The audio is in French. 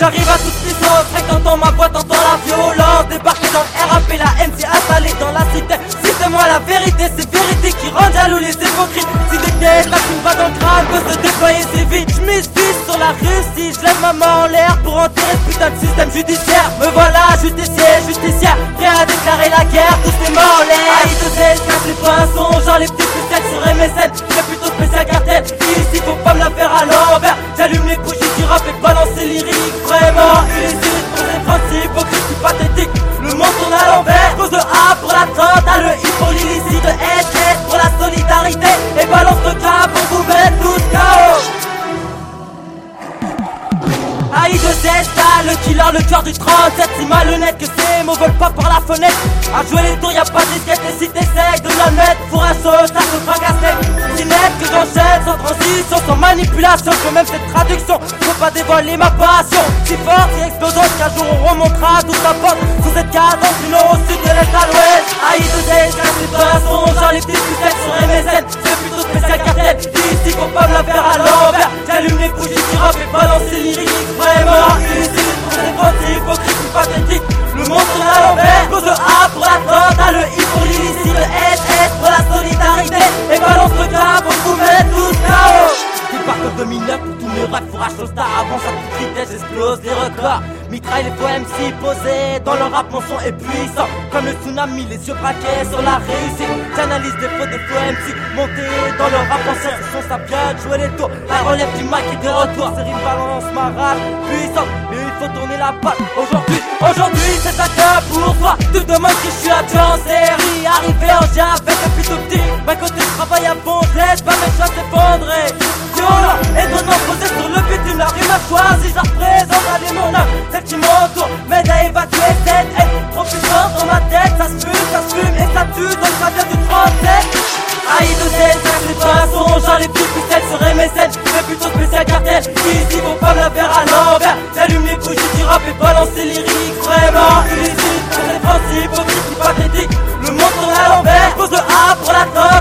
J'arrive à toutes les sauces, et t'entends ma voix, t'entends la violence. Débarquer dans le RAP, la haine s'est installée dans la cité. Cite-moi la vérité, c'est vérité qui rend jaloux les hypocrites. Si des pièges, la plume va dans le crâne, peut se déployer c'est vite. J'm'essuie sur la Russie, j'lève ma main en l'air pour enterrer ce putain de système judiciaire. Me voilà, justicière, prêt à déclarer la guerre, tous ces morts en l'air. A.I.2Z, casse les poinçons, genre les petits spéciales sur MSN. C'est plutôt spécial cartel, ici faut pas me la faire à l'envers. J'allume les bougies du rap et balance les lyriques. Vraiment illicite pour des principes, hypocrisie pathétique. Le monde tourne à l'envers, cause de A pour l'attentat, le I pour l'illicite, le SS pour la solidarité. Et balance le cap pour vous mettre tous KO. A.I.2Z, le killer, le cœur du 37. Si malhonnête que ces mots volent pas par la fenêtre. À jouer les tours, y'a pas de disquette. Et si t'essayes de l'admettre, pour un saut, ça se fracasse. Si net que j'enchaîne, sans transition, sans manipulation. Que même cette traduction, faut pas dévoiler ma passion. Si forte, si explosante, qu'un jour on remontera toute la porte. Sous cette cadence, du nord au sud, de l'est à l'ouest. A.I.2Z, casse les poissons, genre les petites sucettes sur MSN. C'est plutôt spécial cartel, ici faut pas me la faire à l'envers. J'allume les bougies du rap et balance les lyriques. Vraiment illicite pour des pensées hypocrites pathétiques. Le monde tourne à l'envers, cause de A pour l'attentat, le I pour l'illicite, le SS pour la solidarité. Et balance le cap pour vous mettre tous KO. Je pars comme 2009 pour tous mes rêves, fourrage au star. Avant ça toute vitesse, j'explose les records. Mitraille les faux MC posés, dans le rap mon son est puissant. Comme le tsunami, les yeux braqués sur la réussite. J'analyse des faux MC, montés dans le rap ancien. Ce son ça vient de jouer les tours, la relève du mic est de retour. Ces rimes balancent ma rap puissante, mais il faut tourner la balle. Aujourd'hui c'est un cas pour toi. Tu te demandes si je suis un tueur en série. Arrivé en gin avec depuis tout petit. D'un côté je travaille à fond, je laisse pas mes choses s'effondrer. Violent, étonnant, posé sur le bitume. La rue m'a choisi, je la représente, allez mon âme. Celle qui m'entoure, m'aide à évacuer cette haine. Trop puissante dans ma tête, ça se fume et ça tue, donc ça vient du 37. A.I.2Z, casse les poissons, genre les petites ficelles sur MSN. C'est plutôt spécial cartel, ici faut pas me la faire à l'envers. J'allume les bougies du rap et balance les lyriques. Vraiment illicite pour des principes, hypocrisie pathétique. Le monde tourne à l'envers, cause de A pour la top.